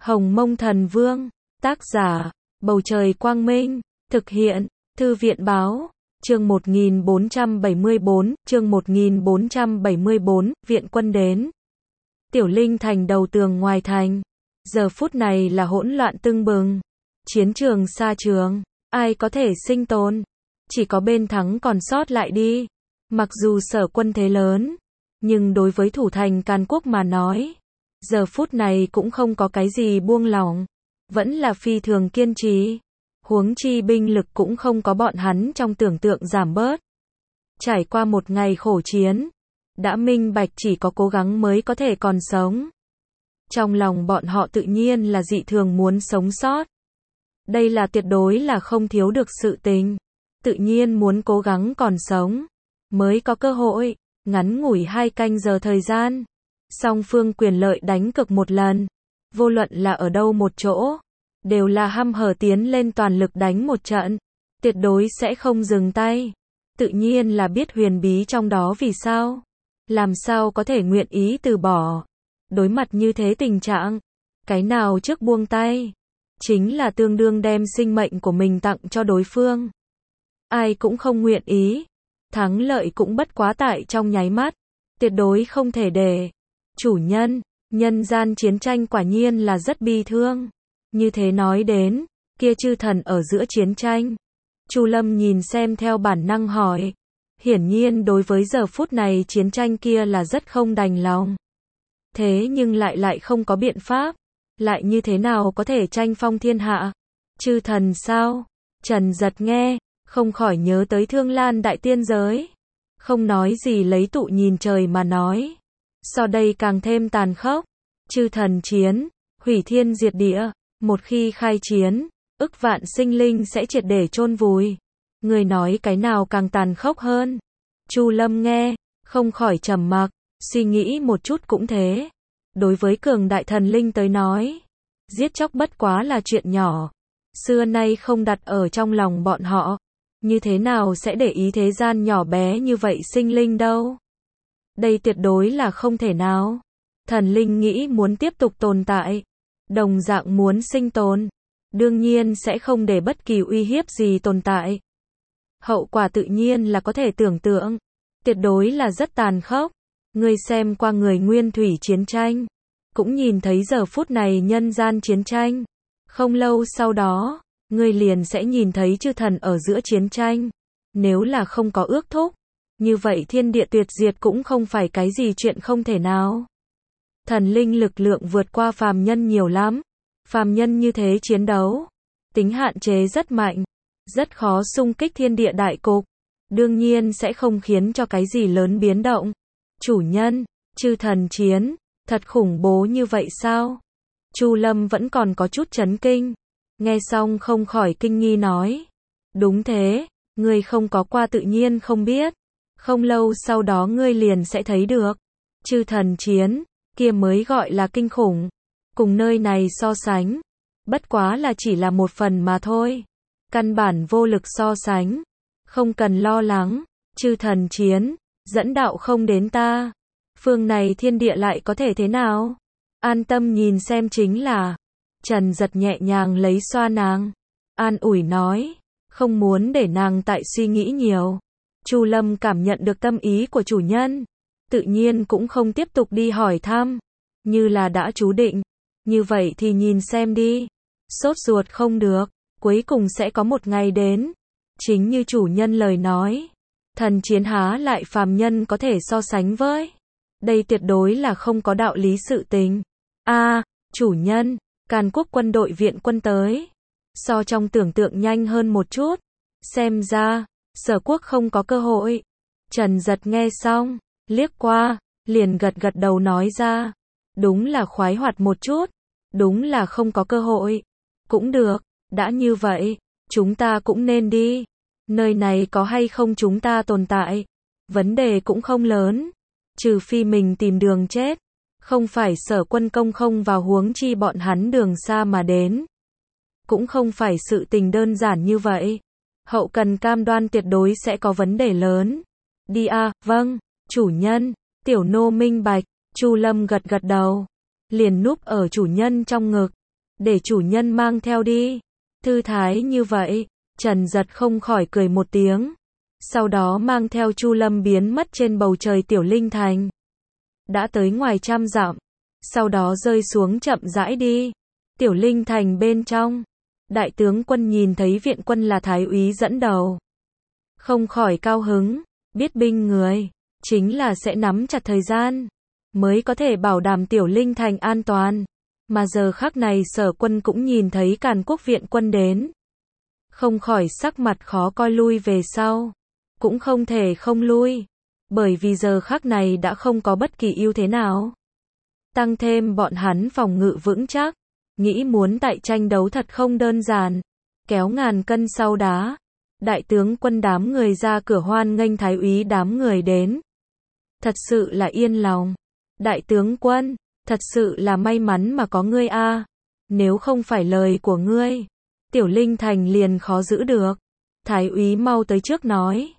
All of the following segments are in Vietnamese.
Hồng Mông Thần Vương, tác giả, Bầu Trời Quang Minh, thực hiện, Thư viện Báo, chương 1474, viện quân đến. Tiểu Linh thành đầu tường ngoài thành. Giờ phút này là hỗn loạn tưng bừng. Chiến trường xa trường, ai có thể sinh tồn? Chỉ có bên thắng còn sót lại đi. Mặc dù Sở quân thế lớn, nhưng đối với thủ thành Càn Quốc mà nói, giờ phút này cũng không có cái gì buông lỏng, vẫn là phi thường kiên trì. Huống chi binh lực cũng không có bọn hắn trong tưởng tượng giảm bớt. Trải qua một ngày khổ chiến, đã minh bạch chỉ có cố gắng mới có thể còn sống. Trong lòng bọn họ tự nhiên là dị thường muốn sống sót. Đây là tuyệt đối là không thiếu được sự tình. Tự nhiên muốn cố gắng còn sống, mới có cơ hội. Ngắn ngủi 2 canh giờ thời gian, song phương quyền lợi đánh cực một lần. Vô luận là ở đâu một chỗ, đều là hăm hở tiến lên toàn lực đánh một trận. Tuyệt đối sẽ không dừng tay. Tự nhiên là biết huyền bí trong đó vì sao. Làm sao có thể nguyện ý từ bỏ. Đối mặt như thế tình trạng, cái nào trước buông tay, chính là tương đương đem sinh mệnh của mình tặng cho đối phương. Ai cũng không nguyện ý. Thắng lợi cũng bất quá tại trong nháy mắt. Tuyệt đối không thể để. Chủ nhân, nhân gian chiến tranh quả nhiên là rất bi thương. Như thế nói đến, kia chư thần ở giữa chiến tranh. Chu Lâm nhìn xem theo bản năng hỏi. Hiển nhiên đối với giờ phút này chiến tranh kia là rất không đành lòng. Thế nhưng lại không có biện pháp. Lại như thế nào có thể tranh phong thiên hạ? Chư thần sao? Trần Giật nghe, không khỏi nhớ tới Thương Lan đại tiên giới. Không nói gì lấy tụ nhìn trời mà nói. So đây càng thêm tàn khốc. Chư thần chiến, hủy thiên diệt địa. Một khi khai chiến, ức vạn sinh linh sẽ triệt để chôn vùi. Người nói cái nào càng tàn khốc hơn? Chu Lâm nghe, không khỏi trầm mặc, suy nghĩ một chút cũng thế. Đối với cường đại thần linh tới nói, giết chóc bất quá là chuyện nhỏ. Xưa nay không đặt ở trong lòng bọn họ. Như thế nào sẽ để ý thế gian nhỏ bé như vậy sinh linh đâu? Đây tuyệt đối là không thể nào. Thần linh nghĩ muốn tiếp tục tồn tại, đồng dạng muốn sinh tồn, đương nhiên sẽ không để bất kỳ uy hiếp gì tồn tại. Hậu quả tự nhiên là có thể tưởng tượng, tuyệt đối là rất tàn khốc. Ngươi xem qua người nguyên thủy chiến tranh, cũng nhìn thấy giờ phút này nhân gian chiến tranh. Không lâu sau đó, ngươi liền sẽ nhìn thấy chư thần ở giữa chiến tranh. Nếu là không có ước thúc, như vậy thiên địa tuyệt diệt cũng không phải cái gì chuyện không thể nào. Thần linh lực lượng vượt qua phàm nhân nhiều lắm. Phàm nhân như thế chiến đấu, tính hạn chế rất mạnh, rất khó xung kích thiên địa đại cục. Đương nhiên sẽ không khiến cho cái gì lớn biến động. Chủ nhân, chư thần chiến, thật khủng bố như vậy sao? Chu Lâm vẫn còn có chút chấn kinh. Nghe xong không khỏi kinh nghi nói. Đúng thế, ngươi không có qua tự nhiên không biết. Không lâu sau đó ngươi liền sẽ thấy được. Chư thần chiến, kia mới gọi là kinh khủng. Cùng nơi này so sánh, bất quá là chỉ là một phần mà thôi. Căn bản vô lực so sánh. Không cần lo lắng, chư thần chiến, dẫn đạo không đến ta. Phương này thiên địa lại có thể thế nào? An tâm nhìn xem chính là. Trần Giật nhẹ nhàng lấy xoa nàng, an ủi nói, không muốn để nàng tại suy nghĩ nhiều. Chu Lâm cảm nhận được tâm ý của chủ nhân, tự nhiên cũng không tiếp tục đi hỏi thăm, như là đã chú định. Như vậy thì nhìn xem đi, sốt ruột không được, cuối cùng sẽ có một ngày đến. Chính như chủ nhân lời nói, thần chiến há lại phàm nhân có thể so sánh với. Đây tuyệt đối là không có đạo lý sự tình. Chủ nhân, Càn Quốc quân đội viện quân tới. So trong tưởng tượng nhanh hơn một chút. Xem ra, Sở quốc không có cơ hội. Trần Giật nghe xong, liếc qua, liền gật đầu nói ra. Đúng là khoái hoạt một chút. Đúng là không có cơ hội. Cũng được, đã như vậy, chúng ta cũng nên đi. Nơi này có hay không chúng ta tồn tại, vấn đề cũng không lớn. Trừ phi mình tìm đường chết. Không phải Sở quân công không vào huống chi bọn hắn đường xa mà đến. Cũng không phải sự tình đơn giản như vậy. Hậu cần cam đoan tuyệt đối sẽ có vấn đề lớn. Đi vâng, chủ nhân. Tiểu nô minh bạch. Chu Lâm gật đầu, liền núp ở chủ nhân trong ngực. để chủ nhân mang theo đi. Thư thái như vậy, Trần Giật không khỏi cười một tiếng. Sau đó mang theo Chu Lâm biến mất trên bầu trời Tiểu Linh Thành. Đã tới ngoài 100 dặm, sau đó rơi xuống chậm rãi đi. Tiểu Linh Thành bên trong, đại tướng quân nhìn thấy viện quân là thái úy dẫn đầu, không khỏi cao hứng, biết binh người, chính là sẽ nắm chặt thời gian, mới có thể bảo đảm Tiểu Linh Thành an toàn. Mà giờ khắc này Sở Quân cũng nhìn thấy Càn Quốc viện quân đến, không khỏi sắc mặt khó coi lui về sau, cũng không thể không lui, bởi vì giờ khắc này đã không có bất kỳ ưu thế nào. Tăng thêm bọn hắn phòng ngự vững chắc, nghĩ muốn tại tranh đấu thật không đơn giản, kéo ngàn cân sau đá. Đại tướng quân đám người ra cửa hoan nghênh thái úy đám người đến. Thật sự là yên lòng. Đại tướng quân, thật sự là may mắn mà có ngươi a. Nếu không phải lời của ngươi, Tiểu Linh Thành liền khó giữ được. Thái úy mau tới trước nói.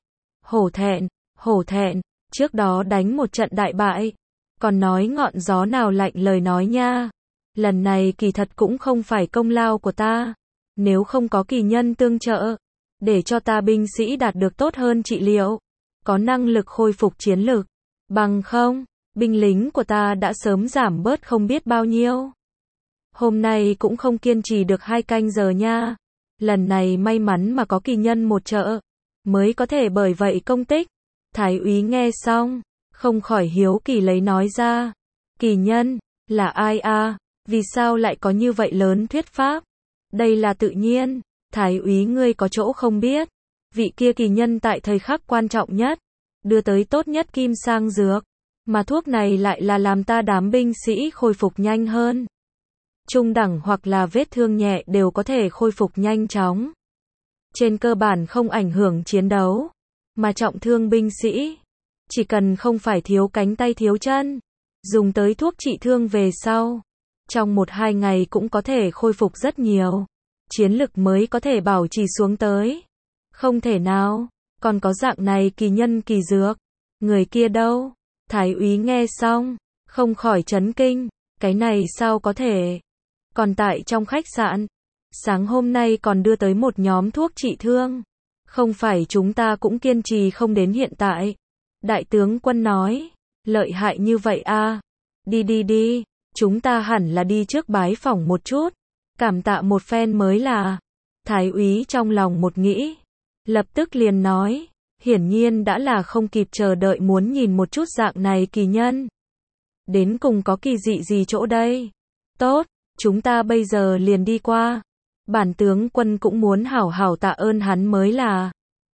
Hổ thẹn, trước đó đánh một trận đại bại, còn nói ngọn gió nào lạnh lời nói nha. Lần này kỳ thật cũng không phải công lao của ta. Nếu không có kỳ nhân tương trợ, để cho ta binh sĩ đạt được tốt hơn trị liệu, có năng lực khôi phục chiến lực, bằng không, binh lính của ta đã sớm giảm bớt không biết bao nhiêu. Hôm nay cũng không kiên trì được 2 canh giờ nha. Lần này may mắn mà có kỳ nhân một trợ, mới có thể bởi vậy công tích. Thái úy nghe xong, không khỏi hiếu kỳ lấy nói ra. Kỳ nhân, là ai a? Vì sao lại có như vậy lớn thuyết pháp? Đây là tự nhiên. Thái úy ngươi có chỗ không biết. Vị kia kỳ nhân tại thời khắc quan trọng nhất, đưa tới tốt nhất kim sang dược. Mà thuốc này lại là làm ta đám binh sĩ khôi phục nhanh hơn. Trung đẳng hoặc là vết thương nhẹ đều có thể khôi phục nhanh chóng. Trên cơ bản không ảnh hưởng chiến đấu. Mà trọng thương binh sĩ, chỉ cần không phải thiếu cánh tay thiếu chân, dùng tới thuốc trị thương về sau, trong 1-2 ngày cũng có thể khôi phục rất nhiều. Chiến lực mới có thể bảo trì xuống tới. Không thể nào, còn có dạng này kỳ nhân kỳ dược. Người kia đâu? Thái úy nghe xong, không khỏi chấn kinh. Cái này sao có thể? Còn tại trong khách sạn, sáng hôm nay còn đưa tới một nhóm thuốc trị thương. Không phải chúng ta cũng kiên trì không đến hiện tại. Đại tướng quân nói, lợi hại như vậy a. Đi, chúng ta hẳn là đi trước bái phỏng một chút. Cảm tạ một phen mới là. Thái úy trong lòng một nghĩ, lập tức liền nói, hiển nhiên đã là không kịp chờ đợi muốn nhìn một chút dạng này kỳ nhân. Đến cùng có kỳ dị gì chỗ đây? Tốt, chúng ta bây giờ liền đi qua. Bản tướng quân cũng muốn hảo hảo tạ ơn hắn mới là.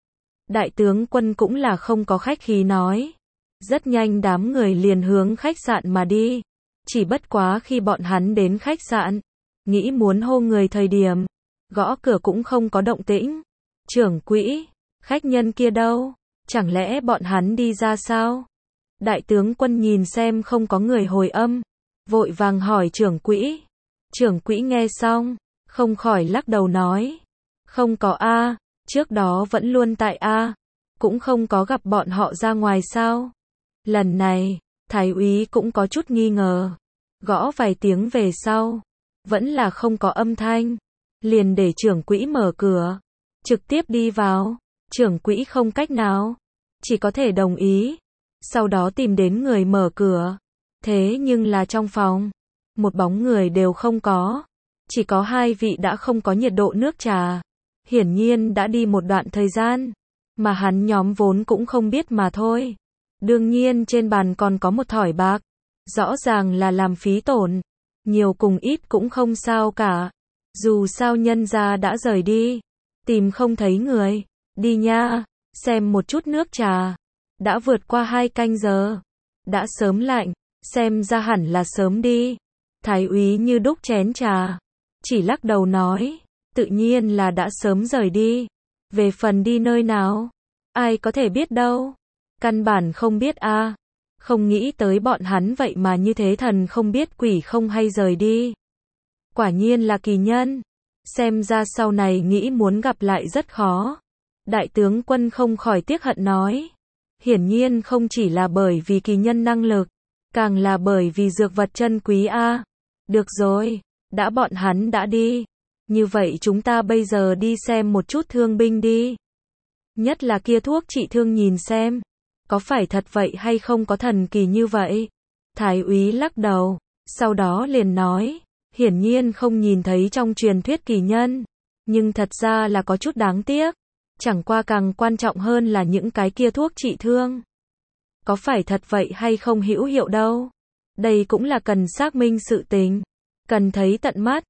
Đại tướng quân cũng là không có khách khí nói. Rất nhanh đám người liền hướng khách sạn mà đi. Chỉ bất quá khi bọn hắn đến khách sạn, nghĩ muốn hô người thời điểm, gõ cửa cũng không có động tĩnh. Trưởng quỹ, khách nhân kia đâu? Chẳng lẽ bọn hắn đi ra sao? Đại tướng quân nhìn xem không có người hồi âm, vội vàng hỏi trưởng quỹ. Trưởng quỹ nghe xong, không khỏi lắc đầu nói, không có a, trước đó vẫn luôn tại a, cũng không có gặp bọn họ ra ngoài sao? Lần này, thái úy cũng có chút nghi ngờ, gõ vài tiếng về sau, vẫn là không có âm thanh, liền để trưởng quỹ mở cửa, trực tiếp đi vào. Trưởng quỹ không cách nào, chỉ có thể đồng ý, sau đó tìm đến người mở cửa. Thế nhưng là trong phòng, một bóng người đều không có, chỉ có 2 vị đã không có nhiệt độ nước trà, hiển nhiên đã đi một đoạn thời gian, mà hắn nhóm vốn cũng không biết mà thôi. Đương nhiên trên bàn còn có một thỏi bạc, rõ ràng là làm phí tổn, nhiều cùng ít cũng không sao cả, dù sao nhân gia đã rời đi, tìm không thấy người, đi nha, xem một chút nước trà, đã vượt qua 2 canh giờ, đã sớm lạnh, xem ra hẳn là sớm đi. Thái úy như đúc chén trà, chỉ lắc đầu nói, tự nhiên là đã sớm rời đi, về phần đi nơi nào, ai có thể biết đâu, căn bản không biết a. Không nghĩ tới bọn hắn vậy mà như thế thần không biết quỷ không hay rời đi. Quả nhiên là kỳ nhân, xem ra sau này nghĩ muốn gặp lại rất khó. Đại tướng quân không khỏi tiếc hận nói, hiển nhiên không chỉ là bởi vì kỳ nhân năng lực, càng là bởi vì dược vật chân quý a. Được rồi, Đã bọn hắn đã đi. Như vậy chúng ta bây giờ đi xem một chút thương binh đi. Nhất là kia thuốc trị thương nhìn xem. Có phải thật vậy hay không có thần kỳ như vậy? Thái úy lắc đầu. Sau đó liền nói. Hiển nhiên không nhìn thấy trong truyền thuyết kỳ nhân. Nhưng thật ra là có chút đáng tiếc. Chẳng qua càng quan trọng hơn là những cái kia thuốc trị thương. Có phải thật vậy hay không hữu hiệu đâu. Đây cũng là cần xác minh sự tình. Cần thấy tận mắt.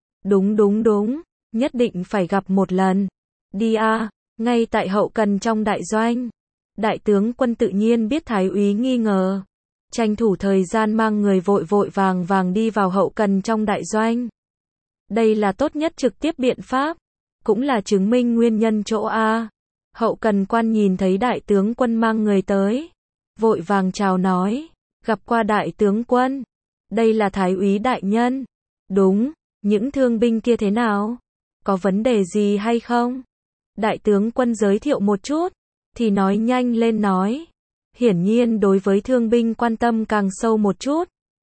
Đúng. Nhất định phải gặp một lần. Đi a. Ngay tại hậu cần trong đại doanh. Đại tướng quân tự nhiên biết thái úy nghi ngờ. Tranh thủ thời gian mang người vội vàng đi vào hậu cần trong đại doanh. Đây là tốt nhất trực tiếp biện pháp. Cũng là chứng minh nguyên nhân chỗ A. Hậu cần quan nhìn thấy đại tướng quân mang người tới. Vội vàng chào nói. Gặp qua đại tướng quân. Đây là thái úy đại nhân. Đúng, những thương binh kia thế nào? Có vấn đề gì hay không? Đại tướng quân giới thiệu một chút. Thì nói nhanh lên nói. Hiển nhiên đối với thương binh quan tâm càng sâu một chút.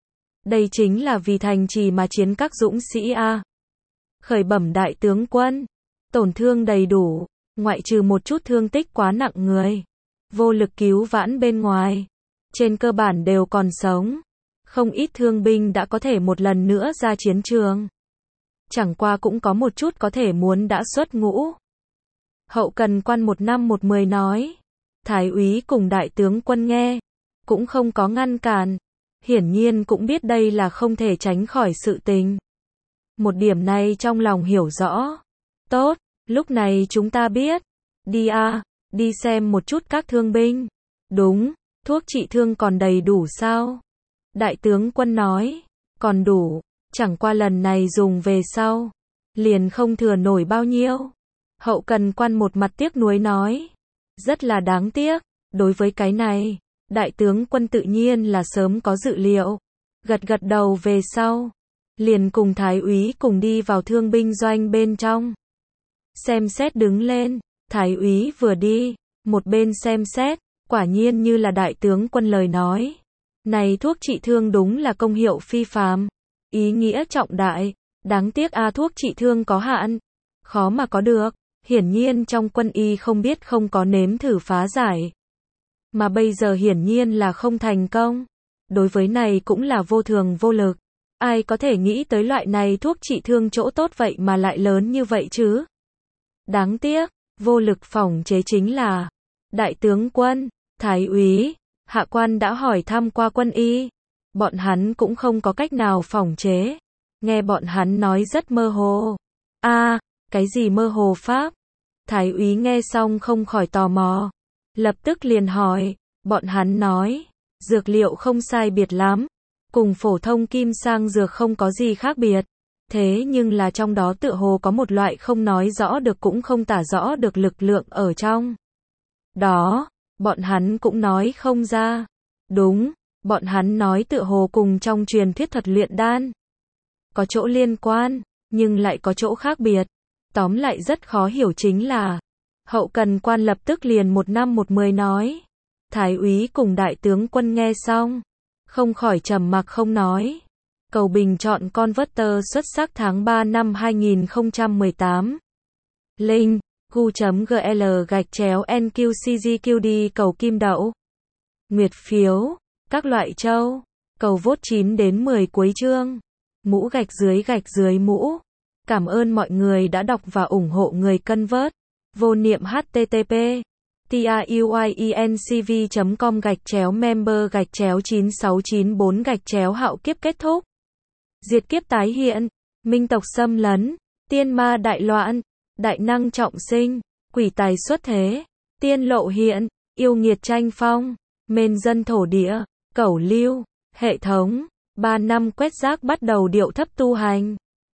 Đây chính là vì thành trì mà chiến các dũng sĩ A. Khởi bẩm đại tướng quân. Tổn thương đầy đủ. Ngoại trừ một chút thương tích quá nặng người. Vô lực cứu vãn bên ngoài. Trên cơ bản đều còn sống. Không ít thương binh đã có thể một lần nữa ra chiến trường. Chẳng qua cũng có một chút có thể muốn đã xuất ngũ. Hậu cần quan 1/10 nói. Thái úy cùng đại tướng quân nghe. Cũng không có ngăn cản. Hiển nhiên cũng biết đây là không thể tránh khỏi sự tình. Một điểm này trong lòng hiểu rõ. Tốt, lúc này chúng ta biết. Đi a, đi xem một chút các thương binh. Đúng, thuốc trị thương còn đầy đủ sao? Đại tướng quân nói. Còn đủ, chẳng qua lần này dùng về sau. Liền không thừa nổi bao nhiêu. Hậu cần quan một mặt tiếc nuối nói. Rất là đáng tiếc. Đối với cái này, đại tướng quân tự nhiên là sớm có dự liệu. Gật đầu về sau. Liền cùng thái úy cùng đi vào thương binh doanh bên trong. Xem xét đứng lên. Thái úy vừa đi, một bên xem xét. Quả nhiên như là đại tướng quân lời nói. Này thuốc trị thương đúng là công hiệu phi phàm. Ý nghĩa trọng đại. Đáng tiếc thuốc trị thương có hạn. Khó mà có được. Hiển nhiên trong quân y không biết không có nếm thử phá giải. Mà bây giờ hiển nhiên là không thành công. Đối với này cũng là vô thường vô lực. Ai có thể nghĩ tới loại này thuốc trị thương chỗ tốt vậy mà lại lớn như vậy chứ? Đáng tiếc, vô lực phòng chế chính là. Đại tướng quân, thái úy, hạ quan đã hỏi thăm qua quân y. Bọn hắn cũng không có cách nào phòng chế. Nghe bọn hắn nói rất mơ hồ. Cái gì mơ hồ pháp? Thái úy nghe xong không khỏi tò mò. Lập tức liền hỏi. Bọn hắn nói. Dược liệu không sai biệt lắm. Cùng phổ thông kim sang dược không có gì khác biệt. Thế nhưng là trong đó tựa hồ có một loại không nói rõ được cũng không tả rõ được lực lượng ở trong. Đó, bọn hắn cũng nói không ra. Đúng, bọn hắn nói tựa hồ cùng trong truyền thuyết thuật luyện đan. Có chỗ liên quan, nhưng lại có chỗ khác biệt. Tóm lại rất khó hiểu chính là. Hậu cần quan lập tức liền 1/10 nói. Thái úy cùng đại tướng quân nghe xong. Không khỏi trầm mặc không nói. Cầu bình chọn Converter xuất sắc tháng 3 năm 2018. Link gu.gl/NQCGQD cầu kim đậu. Nguyệt phiếu. Các loại châu. Cầu vote 9 đến 10 cuối chương. Mũ gạch dưới mũ. Cảm ơn mọi người đã đọc và ủng hộ người Convert. Vô niệm http tiuyencv.com/member/9694/hạo kiếp kết thúc. Diệt kiếp tái hiện. Minh tộc xâm lấn. Tiên ma đại loạn. Đại năng trọng sinh. Quỷ tài xuất thế. Tiên lộ hiện. Yêu nghiệt tranh phong. Mên dân thổ địa. Cẩu lưu. Hệ thống. 3 năm quét rác bắt đầu điệu thấp tu hành.